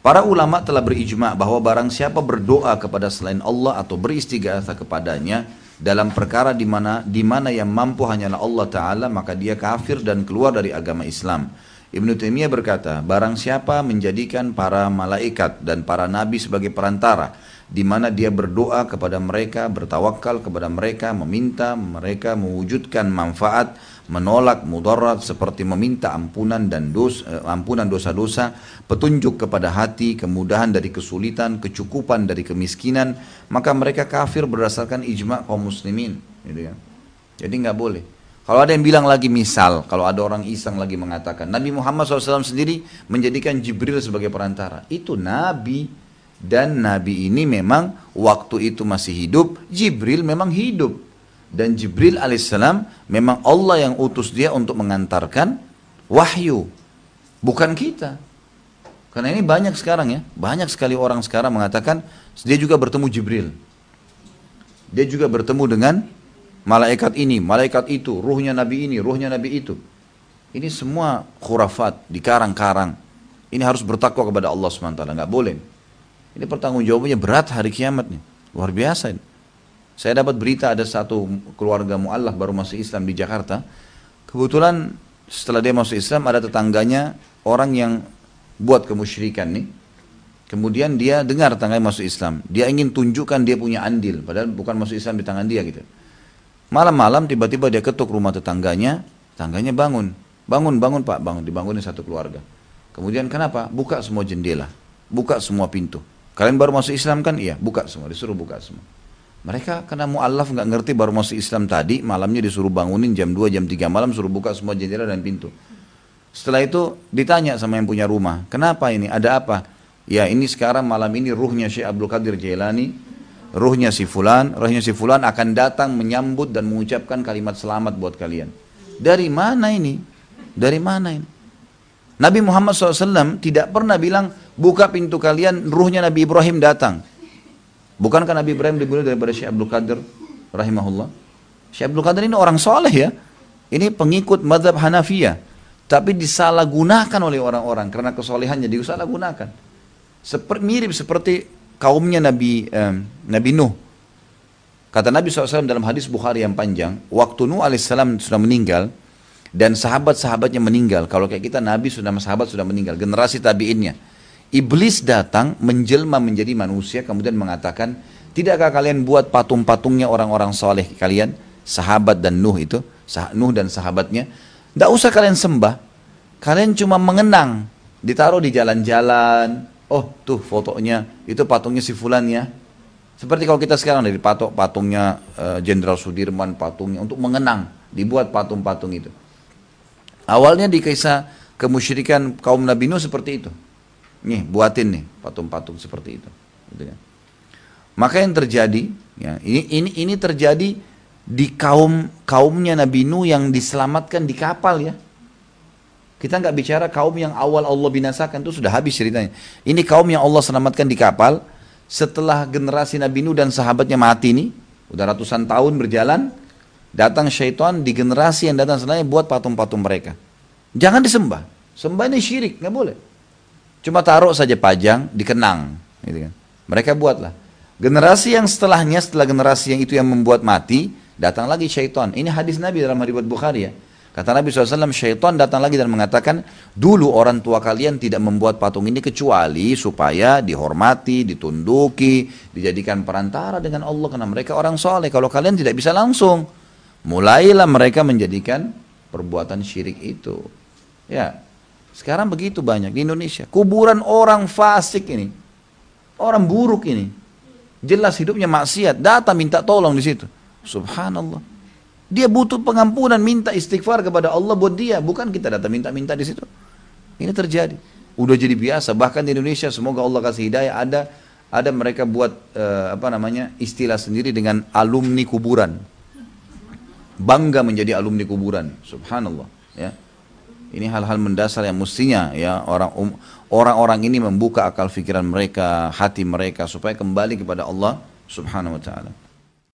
Para ulama telah berijma bahwa barang siapa berdoa kepada selain Allah atau beristighatsah kepadanya dalam perkara di mana yang mampu hanyalah Allah Ta'ala, maka dia kafir dan keluar dari agama Islam. Ibnu Taimiyah berkata, barang siapa menjadikan para malaikat dan para nabi sebagai perantara, di mana dia berdoa kepada mereka, bertawakal kepada mereka, meminta mereka mewujudkan manfaat, menolak mudarat seperti meminta ampunan dosa-dosa, petunjuk kepada hati, kemudahan dari kesulitan, kecukupan dari kemiskinan, maka mereka kafir berdasarkan ijma' kaum muslimin. Gitu ya. Jadi nggak boleh. Kalau ada yang bilang lagi, misal kalau ada orang iseng lagi mengatakan Nabi Muhammad SAW sendiri menjadikan Jibril sebagai perantara, itu Nabi, dan Nabi ini memang waktu itu masih hidup, Jibril memang hidup, dan Jibril alaihissalam memang Allah yang utus dia untuk mengantarkan wahyu, bukan kita. Karena ini banyak sekarang ya, banyak sekali orang sekarang mengatakan dia juga bertemu Jibril, dia juga bertemu dengan malaikat ini, malaikat itu, ruhnya Nabi ini, ruhnya Nabi itu. Ini semua khurafat, dikarang-karang. Ini harus bertakwa kepada Allah SWT, nggak boleh. Ini pertanggungjawabannya berat hari kiamat nih, luar biasa ini. Saya dapat berita ada satu keluarga mu'allaf baru masuk Islam di Jakarta. Kebetulan setelah dia masuk Islam ada tetangganya orang yang buat kemusyrikan nih. Kemudian dia dengar tetangganya masuk Islam. Dia ingin tunjukkan dia punya andil, padahal bukan masuk Islam di tangan dia gitu. Malam-malam tiba-tiba dia ketuk rumah tetangganya bangun. Bangun Pak, bangun, dibangunin satu keluarga. Kemudian kenapa? Buka semua jendela, buka semua pintu. Kalian baru masuk Islam kan? Iya, buka semua, disuruh buka semua. Mereka karena mu'allaf nggak ngerti baru masuk Islam tadi, malamnya disuruh bangunin jam 2, jam 3 malam, suruh buka semua jendela dan pintu. Setelah itu ditanya sama yang punya rumah, kenapa ini? Ada apa? Ya ini sekarang malam ini ruhnya Syekh Abdul Qadir Jailani, ruhnya si fulan akan datang menyambut dan mengucapkan kalimat selamat buat kalian. Dari mana ini? Dari mana ini? Nabi Muhammad SAW tidak pernah bilang, buka pintu kalian, ruhnya Nabi Ibrahim datang. Bukankah Nabi Ibrahim dibunuh daripada Syekh Abdul Qadir rahimahullah? Syekh Abdul Qadir ini orang soleh ya. Ini pengikut mazhab Hanafiyah. Tapi disalahgunakan oleh orang-orang karena kesolehannya disalahgunakan. Mirip seperti kaumnya Nabi Nuh. Kata Nabi SAW dalam hadis Bukhari yang panjang, waktu Nuh alaihissalam sudah meninggal dan sahabat-sahabatnya meninggal. Kalau kayak kita, Nabi sahabat sudah meninggal, generasi tabi'innya. Iblis datang menjelma menjadi manusia kemudian mengatakan, tidakkah kalian buat patung-patungnya orang-orang soleh kalian, sahabat dan Nuh itu, Nuh dan sahabatnya, tidak usah kalian sembah, kalian cuma mengenang, ditaruh di jalan-jalan. Oh tuh fotonya, itu patungnya si fulan ya. Seperti kalau kita sekarang dari patungnya Jenderal Sudirman, patungnya untuk mengenang, dibuat patung-patung itu. Awalnya di kisah kemusyrikan kaum Nabi Nuh seperti itu. Nih buatin nih patung-patung seperti itu. Gitu kan. Maka yang terjadi, ya, ini terjadi di kaumnya Nabi Nuh yang diselamatkan di kapal ya. Kita nggak bicara kaum yang awal Allah binasakan, itu sudah habis ceritanya. Ini kaum yang Allah selamatkan di kapal, setelah generasi Nabi Nuh dan sahabatnya mati nih, udah ratusan tahun berjalan, datang syaitan di generasi yang datang setelahnya buat patung-patung mereka. Jangan disembah, sembah ini syirik, nggak boleh. Cuma taruh saja pajang, dikenang. Gitu kan. Mereka buatlah. Generasi yang setelahnya, setelah generasi yang itu yang membuat mati, datang lagi syaitan. Ini hadis Nabi dalam riwayat Bukhari ya. Kata Nabi SAW, syaitan datang lagi dan mengatakan, dulu orang tua kalian tidak membuat patung ini kecuali supaya dihormati, ditunduki, dijadikan perantara dengan Allah karena mereka orang soleh. Kalau kalian tidak bisa langsung, mulailah mereka menjadikan perbuatan syirik itu. Ya, sekarang begitu banyak di Indonesia. Kuburan orang fasik ini, orang buruk ini, jelas hidupnya maksiat, datang minta tolong di situ. Subhanallah. Dia butuh pengampunan, minta istighfar kepada Allah buat dia, bukan kita datang minta-minta di situ. Ini terjadi, udah jadi biasa. Bahkan di Indonesia, semoga Allah kasih hidayah, ada mereka buat istilah sendiri dengan alumni kuburan. Bangga menjadi alumni kuburan, subhanallah. Ya, ini hal-hal mendasar yang mestinya ya orang-orang ini membuka akal fikiran mereka, hati mereka supaya kembali kepada Allah subhanahu wa taala.